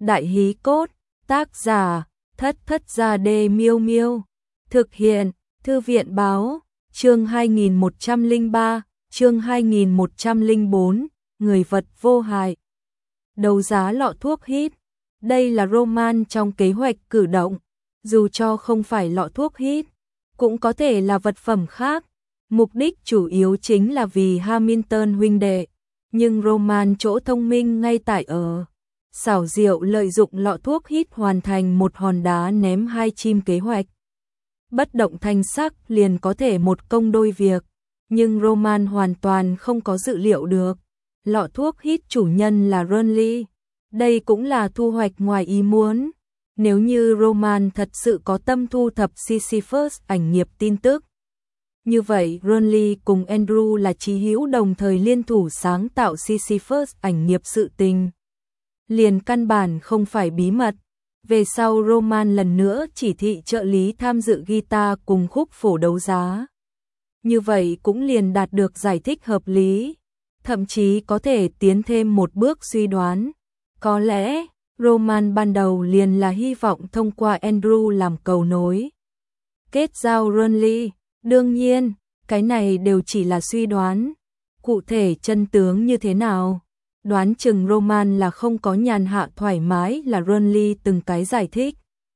Đại hí cốt, tác giả, Thất Thất Gia Đê Miêu Miêu. Thực hiện, Thư viện báo, chương 2103, chương 2104, người vật vô hại. Đấu giá lọ thuốc hít. Đây là Roman trong kế hoạch cử động. Dù cho không phải lọ thuốc hít, cũng có thể là vật phẩm khác. Mục đích chủ yếu chính là vì Hamilton huynh đệ. Nhưng Roman chỗ thông minh ngay tại ở xảo diệu lợi dụng lọ thuốc hít hoàn thành một hòn đá ném hai chim kế hoạch. Bất động thanh sắc liền có thể một công đôi việc, nhưng Roman hoàn toàn không có dự liệu được. Lọ thuốc hít chủ nhân là Renly. Đây cũng là thu hoạch ngoài ý muốn. Nếu như Roman thật sự có tâm thu thập Sisyphus ảnh nghiệp tin tức, như vậy Renly cùng Andrew là chí hữu đồng thời liên thủ sáng tạo Sisyphus ảnh nghiệp sự tình. Liền căn bản không phải bí mật. Về sau Roman lần nữa chỉ thị trợ lý tham dự guitar cùng khúc phổ đấu giá. Như vậy cũng liền đạt được giải thích hợp lý. Thậm chí có thể tiến thêm một bước suy đoán. Có lẽ, Roman ban đầu liền là hy vọng thông qua Andrew làm cầu nối. Kết giao Renly. Đương nhiên, cái này đều chỉ là suy đoán. Cụ thể chân tướng như thế nào? Đoán chừng Roman là không có nhàn hạ thoải mái là Renly từng cái giải thích.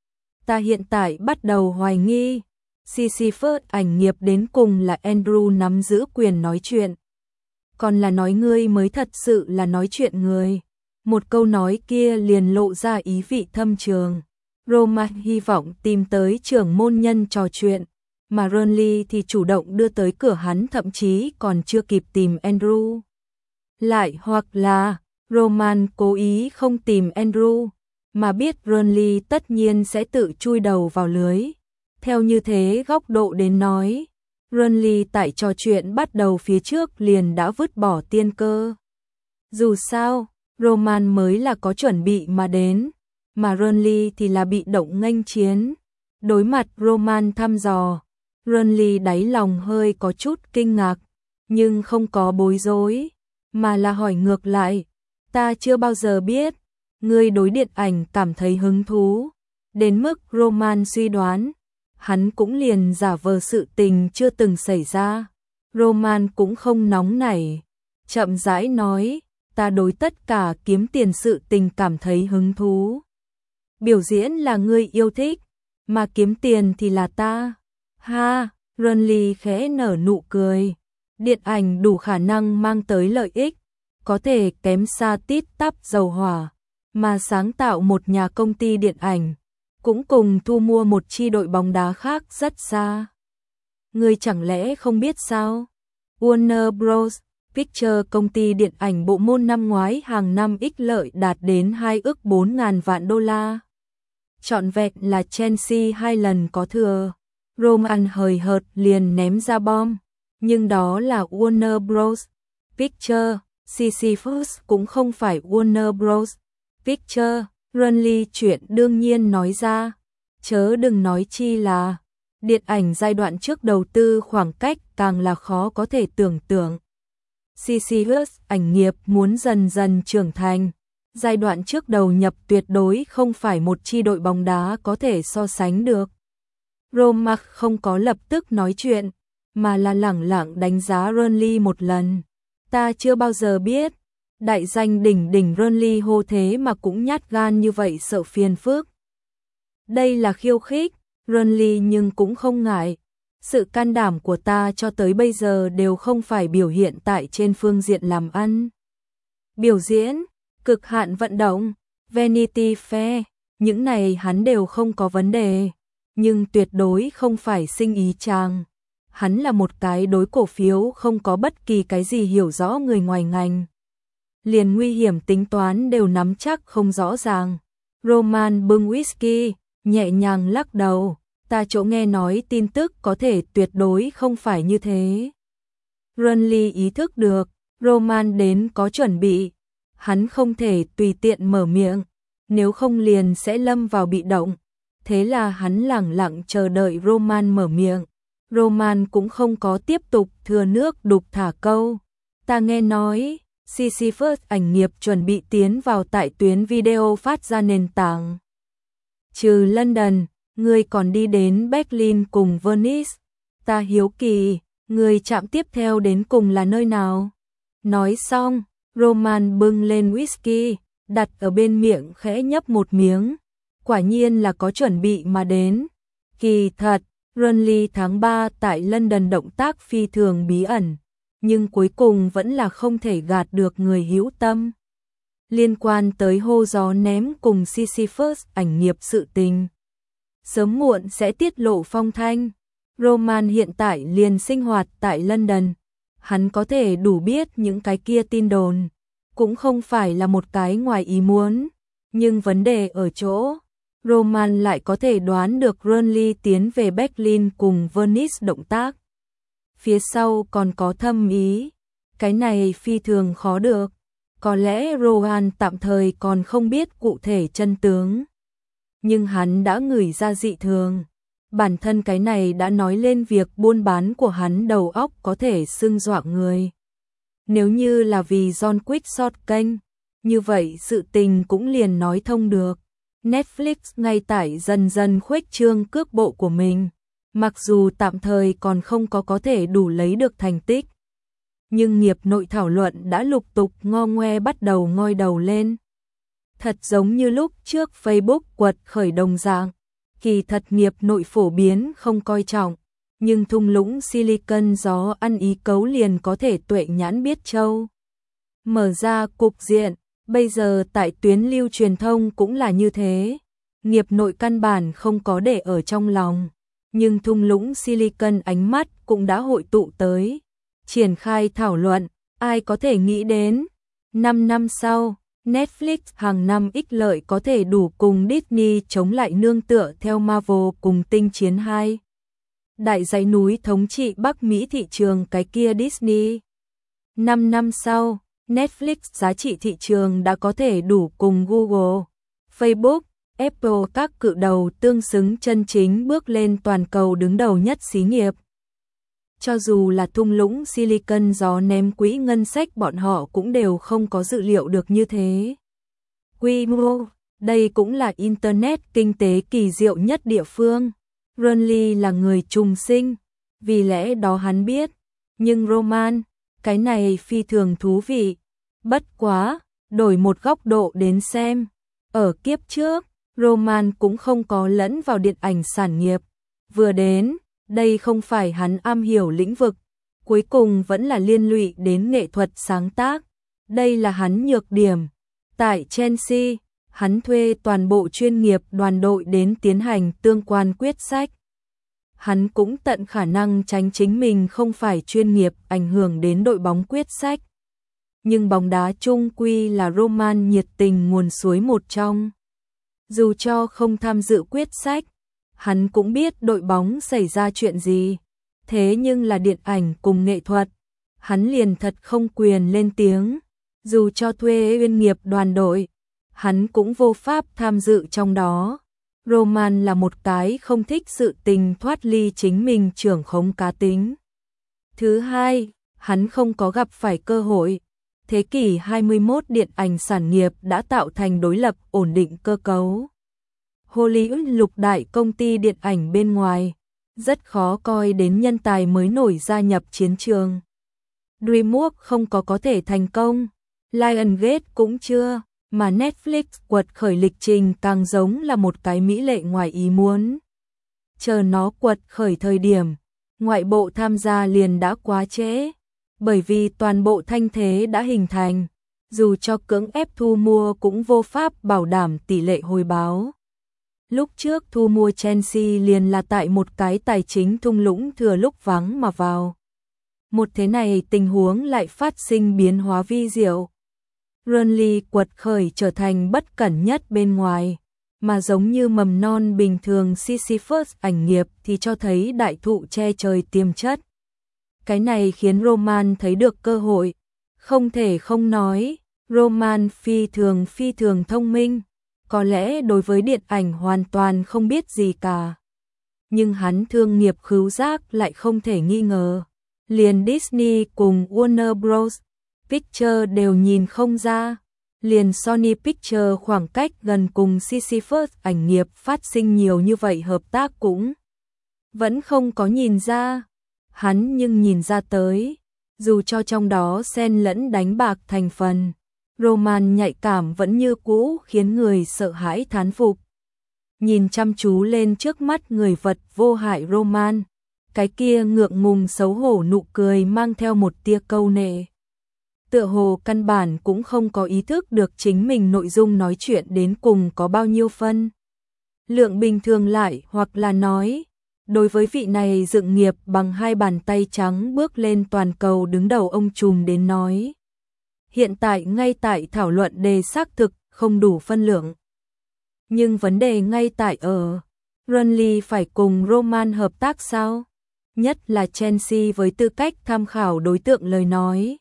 Ta hiện tại bắt đầu hoài nghi. Sisyphus ảnh nghiệp đến cùng là Andrew nắm giữ quyền nói chuyện. Còn là nói ngươi mới thật sự là nói chuyện người. Một câu nói kia liền lộ ra ý vị thâm trường. Roman hy vọng tìm tới trưởng môn nhân trò chuyện. Mà Renly thì chủ động đưa tới cửa hắn, thậm chí còn chưa kịp tìm Andrew. Lại hoặc là Roman cố ý không tìm Andrew, mà biết Renly tất nhiên sẽ tự chui đầu vào lưới. Theo như thế góc độ đến nói, Renly tại trò chuyện bắt đầu phía trước liền đã vứt bỏ tiên cơ. Dù sao, Roman mới là có chuẩn bị mà đến, mà Renly thì là bị động nghênh chiến. Đối mặt Roman thăm dò, Renly đáy lòng hơi có chút kinh ngạc, nhưng không có bối rối, mà là hỏi ngược lại. Ta chưa bao giờ biết, ngươi đối điện ảnh cảm thấy hứng thú. Đến mức Roman suy đoán, hắn cũng liền giả vờ sự tình chưa từng xảy ra. Roman cũng không nóng nảy, chậm rãi nói, ta đối tất cả kiếm tiền sự tình cảm thấy hứng thú. Biểu diễn là ngươi yêu thích, mà kiếm tiền thì là ta. Ha, Renly khẽ nở nụ cười. Điện ảnh đủ khả năng mang tới lợi ích, có thể kém xa tít tắp dầu hỏa, mà sáng tạo một nhà công ty điện ảnh, cũng cùng thu mua một chi đội bóng đá khác rất xa. Ngươi chẳng lẽ không biết sao? Warner Bros. Pictures, công ty điện ảnh bộ môn năm ngoái hàng năm ích lợi đạt đến 2 ức 4.000 vạn đô la. Trọn vẹn là Chelsea 2 lần có thừa. Roman hời hợt liền ném ra bom. Nhưng đó là Warner Bros. Pictures, Sisyphus cũng không phải Warner Bros. Pictures. Renly chuyện đương nhiên nói ra. Chớ đừng nói chi là điện ảnh giai đoạn trước đầu tư khoảng cách càng là khó có thể tưởng tượng. Sisyphus ảnh nghiệp muốn dần dần trưởng thành. Giai đoạn trước đầu nhập tuyệt đối không phải một chi đội bóng đá có thể so sánh được. Roman không có lập tức nói chuyện, mà là lẳng lặng đánh giá Renly một lần. Ta chưa bao giờ biết, đại danh đỉnh đỉnh Renly hô thế mà cũng nhát gan như vậy, sợ phiền phức. Đây là khiêu khích, Renly nhưng cũng không ngại. Sự can đảm của ta cho tới bây giờ đều không phải biểu hiện tại trên phương diện làm ăn. Biểu diễn, cực hạn vận động, Vanity Fair, những này hắn đều không có vấn đề. Nhưng tuyệt đối không phải sinh ý chàng. Hắn là một cái đối cổ phiếu không có bất kỳ cái gì hiểu rõ người ngoài ngành. Liền nguy hiểm tính toán đều nắm chắc không rõ ràng. Roman bưng whisky, nhẹ nhàng lắc đầu. Ta chỗ nghe nói tin tức có thể tuyệt đối không phải như thế. Renly ý thức được, Roman đến có chuẩn bị. Hắn không thể tùy tiện mở miệng, nếu không liền sẽ lâm vào bị động. Thế là hắn lẳng lặng chờ đợi Roman mở miệng. Roman cũng không có tiếp tục thừa nước đục thả câu. Ta nghe nói, Sisyphus ảnh nghiệp chuẩn bị tiến vào tại tuyến video phát ra nền tảng. Trừ London, người còn đi đến Berlin cùng Venice. Ta hiếu kỳ, người chạm tiếp theo đến cùng là nơi nào? Nói xong, Roman bưng lên whisky, đặt ở bên miệng khẽ nhấp một miếng. Quả nhiên là có chuẩn bị mà đến. Kỳ thật, Burnley tháng 3 tại London động tác phi thường bí ẩn, nhưng cuối cùng vẫn là không thể gạt được người hữu tâm. Liên quan tới hô gió ném cùng Sisyphus ảnh nghiệp sự tình, sớm muộn sẽ tiết lộ phong thanh. Roman hiện tại liền sinh hoạt tại London, hắn có thể đủ biết những cái kia tin đồn, cũng không phải là một cái ngoài ý muốn, nhưng vấn đề ở chỗ Roman lại có thể đoán được Burnley tiến về Berlin cùng Venice động tác. Phía sau còn có thâm ý, cái này phi thường khó được. Có lẽ Rohan tạm thời còn không biết cụ thể chân tướng, nhưng hắn đã ngửi ra dị thường. Bản thân cái này đã nói lên việc buôn bán của hắn đầu óc có thể sưng dọa người. Nếu như là vì John Quick sort kênh, như vậy sự tình cũng liền nói thông được. Netflix ngay tại dần dần khuếch trương cước bộ của mình, mặc dù tạm thời còn không có thể đủ lấy được thành tích, nhưng nghiệp nội thảo luận đã lục tục ngo ngoe bắt đầu ngoi đầu lên. Thật giống như lúc trước Facebook quật khởi đồng dạng, kỳ thật nghiệp nội phổ biến không coi trọng, nhưng thung lũng Silicon gió ăn ý cấu liền có thể tuệ nhãn biết châu. Mở ra cục diện, bây giờ tại tuyến lưu truyền thông cũng là như thế. Nghiệp nội căn bản không có để ở trong lòng, nhưng thung lũng Silicon ánh mắt cũng đã hội tụ tới, triển khai thảo luận. Ai có thể nghĩ đến 5 năm sau, Netflix hàng năm ích lợi có thể đủ cùng Disney chống lại nương tựa theo Marvel cùng Tinh Chiến 2. Đại dãy núi thống trị Bắc Mỹ thị trường cái kia Disney. 5 năm sau, Netflix giá trị thị trường đã có thể đủ cùng Google, Facebook, Apple các cự đầu tương xứng chân chính bước lên toàn cầu đứng đầu nhất xí nghiệp. Cho dù là thung lũng Silicon gió ném quỹ ngân sách bọn họ cũng đều không có dự liệu được như thế. Quy mô, đây cũng là Internet kinh tế kỳ diệu nhất địa phương. Burnley là người trùng sinh, vì lẽ đó hắn biết, nhưng Roman, cái này phi thường thú vị. Bất quá, đổi một góc độ đến xem, ở kiếp trước, Roman cũng không có lẫn vào điện ảnh sản nghiệp. Vừa đến, đây không phải hắn am hiểu lĩnh vực, cuối cùng vẫn là liên lụy đến nghệ thuật sáng tác. Đây là hắn nhược điểm. Tại Chelsea, hắn thuê toàn bộ chuyên nghiệp đoàn đội đến tiến hành tương quan quyết sách. Hắn cũng tận khả năng tránh chính mình không phải chuyên nghiệp ảnh hưởng đến đội bóng quyết sách. Nhưng bóng đá chung quy là Roman nhiệt tình nguồn suối một trong. Dù cho không tham dự quyết sách, hắn cũng biết đội bóng xảy ra chuyện gì. Thế nhưng là điện ảnh cùng nghệ thuật, hắn liền thật không quyền lên tiếng. Dù cho thuê chuyên nghiệp đoàn đội, hắn cũng vô pháp tham dự trong đó. Roman là một cái không thích sự tình thoát ly chính mình trưởng khống cá tính. Thứ hai, hắn không có gặp phải cơ hội. Thế kỷ 21 điện ảnh sản nghiệp đã tạo thành đối lập ổn định cơ cấu. Hollywood lục đại công ty điện ảnh bên ngoài, rất khó coi đến nhân tài mới nổi gia nhập chiến trường. DreamWorks không có thể thành công, Lionsgate cũng chưa, mà Netflix quật khởi lịch trình càng giống là một cái mỹ lệ ngoài ý muốn. Chờ nó quật khởi thời điểm, ngoại bộ tham gia liền đã quá trễ, bởi vì toàn bộ thanh thế đã hình thành, dù cho cưỡng ép thu mua cũng vô pháp bảo đảm tỷ lệ hồi báo. Lúc trước thu mua Chelsea liền là tại một cái tài chính thung lũng thừa lúc vắng mà vào. Một thế này tình huống lại phát sinh biến hóa vi diệu. Burnley quật khởi trở thành bất cẩn nhất bên ngoài, mà giống như mầm non bình thường Sisyphus ảnh nghiệp thì cho thấy đại thụ che trời tiềm chất. Cái này khiến Roman thấy được cơ hội. Không thể không nói, Roman phi thường thông minh. Có lẽ đối với điện ảnh hoàn toàn không biết gì cả. Nhưng hắn thương nghiệp khứu giác lại không thể nghi ngờ. Liền Disney cùng Warner Bros. Pictures đều nhìn không ra. Liền Sony Pictures khoảng cách gần cùng Sisyphus ảnh nghiệp phát sinh nhiều như vậy hợp tác cũng vẫn không có nhìn ra. Hắn nhưng nhìn ra tới, dù cho trong đó xen lẫn đánh bạc thành phần, Roman nhạy cảm vẫn như cũ khiến người sợ hãi thán phục. Nhìn chăm chú lên trước mắt người vật vô hại Roman, cái kia ngượng ngùng xấu hổ nụ cười mang theo một tia câu nệ. Tựa hồ căn bản cũng không có ý thức được chính mình nội dung nói chuyện đến cùng có bao nhiêu phân lượng bình thường lại, hoặc là nói, đối với vị này dựng nghiệp bằng 2 bàn tay trắng bước lên toàn cầu đứng đầu ông trùm đến nói. Hiện tại ngay tại thảo luận đề xác thực không đủ phân lượng. Nhưng vấn đề ngay tại ở, Renly phải cùng Roman hợp tác sao? Nhất là Chelsea với tư cách tham khảo đối tượng lời nói.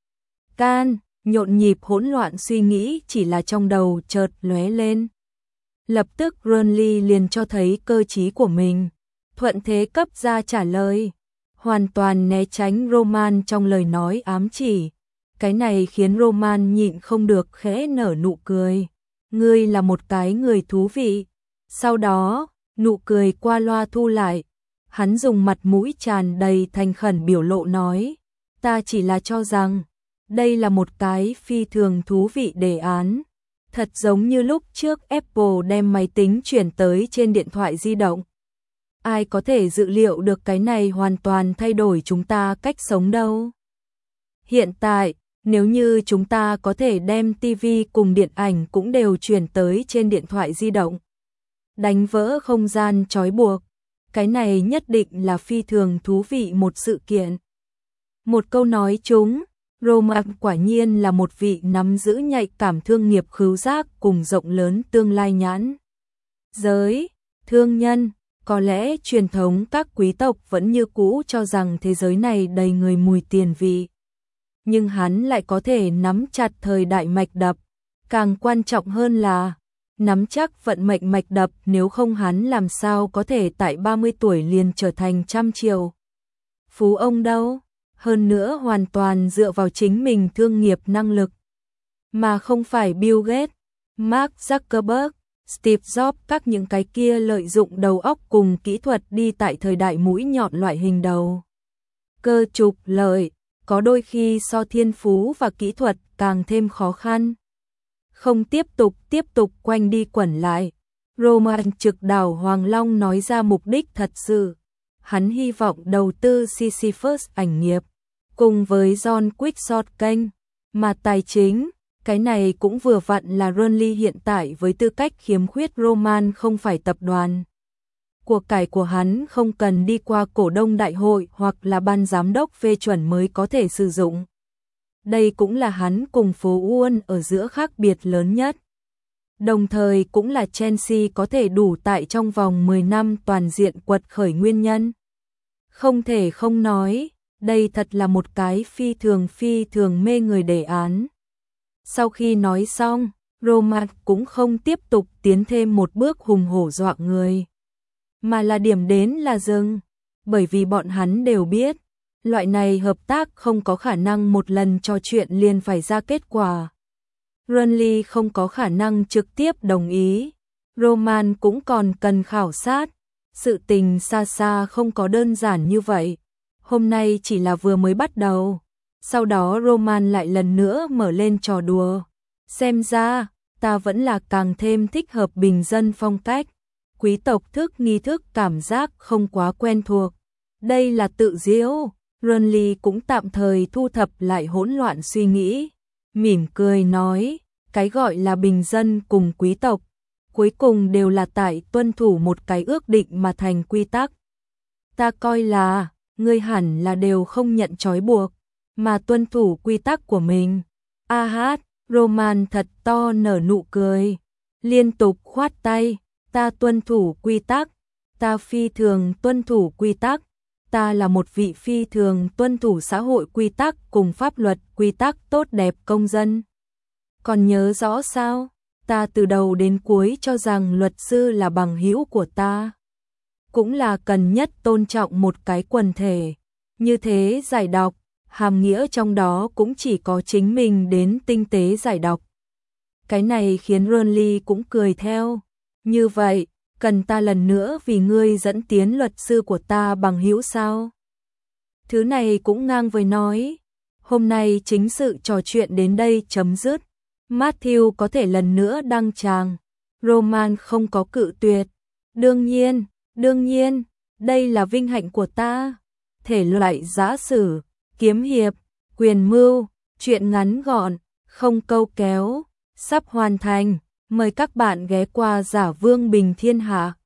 Can, nhộn nhịp hỗn loạn suy nghĩ chỉ là trong đầu chợt lóe lên. Lập tức Renly liền cho thấy cơ trí của mình, thuận thế cấp ra trả lời, hoàn toàn né tránh Roman trong lời nói ám chỉ. Cái này khiến Roman nhịn không được khẽ nở nụ cười. Ngươi là một cái người thú vị. Sau đó, nụ cười qua loa thu lại. Hắn dùng mặt mũi tràn đầy thành khẩn biểu lộ nói, ta chỉ là cho rằng, đây là một cái phi thường thú vị đề án. Thật giống như lúc trước Apple đem máy tính chuyển tới trên điện thoại di động. Ai có thể dự liệu được cái này hoàn toàn thay đổi chúng ta cách sống đâu. Hiện tại, nếu như chúng ta có thể đem TV cùng điện ảnh cũng đều chuyển tới trên điện thoại di động, đánh vỡ không gian trói buộc, cái này nhất định là phi thường thú vị một sự kiện. Một câu nói chúng, Roman quả nhiên là một vị nắm giữ nhạy cảm thương nghiệp khứu giác cùng rộng lớn tương lai nhãn giới, thương nhân. Có lẽ truyền thống các quý tộc vẫn như cũ cho rằng thế giới này đầy người mùi tiền vị. Nhưng hắn lại có thể nắm chặt thời đại mạch đập. Càng quan trọng hơn là, nắm chắc vận mệnh mạch đập, nếu không hắn làm sao có thể tại 30 tuổi liền trở thành trăm triệu phú ông đâu. Hơn nữa hoàn toàn dựa vào chính mình thương nghiệp năng lực. Mà không phải Bill Gates, Mark Zuckerberg, Steve Jobs các những cái kia lợi dụng đầu óc cùng kỹ thuật đi tại thời đại mũi nhọn loại hình đầu cơ trục lợi, có đôi khi so thiên phú và kỹ thuật càng thêm khó khăn. Không tiếp tục quanh đi quẩn lại, Roman trực đảo Hoàng Long nói ra mục đích thật sự. Hắn hy vọng đầu tư Sisyphus ảnh nghiệp, cùng với John Quickshot kênh, mà tài chính. Cái này cũng vừa vặn là Renly hiện tại với tư cách khiếm khuyết Roman không phải tập đoàn. Của cải của hắn không cần đi qua cổ đông đại hội hoặc là ban giám đốc phê chuẩn mới có thể sử dụng. Đây cũng là hắn cùng phố Wall ở giữa khác biệt lớn nhất. Đồng thời cũng là Chelsea có thể đủ tại trong vòng 10 năm toàn diện quật khởi nguyên nhân. Không thể không nói, đây thật là một cái phi thường mê người đề án. Sau khi nói xong, Roman cũng không tiếp tục tiến thêm một bước hùng hổ dọa người, mà là điểm đến là dừng, bởi vì bọn hắn đều biết, loại này hợp tác không có khả năng một lần trò chuyện liền phải ra kết quả. Renly không có khả năng trực tiếp đồng ý, Roman cũng còn cần khảo sát, sự tình xa xa không có đơn giản như vậy, hôm nay chỉ là vừa mới bắt đầu. Sau đó Roman lại lần nữa mở lên trò đùa. Xem ra, ta vẫn là càng thêm thích hợp bình dân phong cách. Quý tộc thức nghi thức cảm giác không quá quen thuộc. Đây là tự diễu. Renly cũng tạm thời thu thập lại hỗn loạn suy nghĩ. Mỉm cười nói, cái gọi là bình dân cùng quý tộc, cuối cùng đều là tại tuân thủ một cái ước định mà thành quy tắc. Ta coi là, ngươi hẳn là đều không nhận trói buộc, mà tuân thủ quy tắc của mình. A hát, Roman thật to nở nụ cười, liên tục khoát tay, ta tuân thủ quy tắc, ta phi thường tuân thủ quy tắc, ta là một vị phi thường tuân thủ xã hội quy tắc cùng pháp luật quy tắc tốt đẹp công dân. Còn nhớ rõ sao, ta từ đầu đến cuối cho rằng luật sư là bằng hữu của ta. Cũng là cần nhất tôn trọng một cái quần thể, như thế giải đọc. hàm nghĩa trong đó cũng chỉ có chính mình đến tinh tế giải đọc. Cái này khiến Ronly cũng cười theo. Như vậy, cần ta lần nữa vì ngươi dẫn tiến luật sư của ta bằng hữu sao? Thứ này cũng ngang với nói. Hôm nay chính sự trò chuyện đến đây chấm dứt. Matthew có thể lần nữa đăng tràng. Roman không có cự tuyệt. Đương nhiên, đây là vinh hạnh của ta. Thể loại giã sử, kiếm hiệp, quyền mưu, truyện ngắn gọn, không câu kéo, sắp hoàn thành. Mời các bạn ghé qua Giả Vương Bình Thiên Hạ.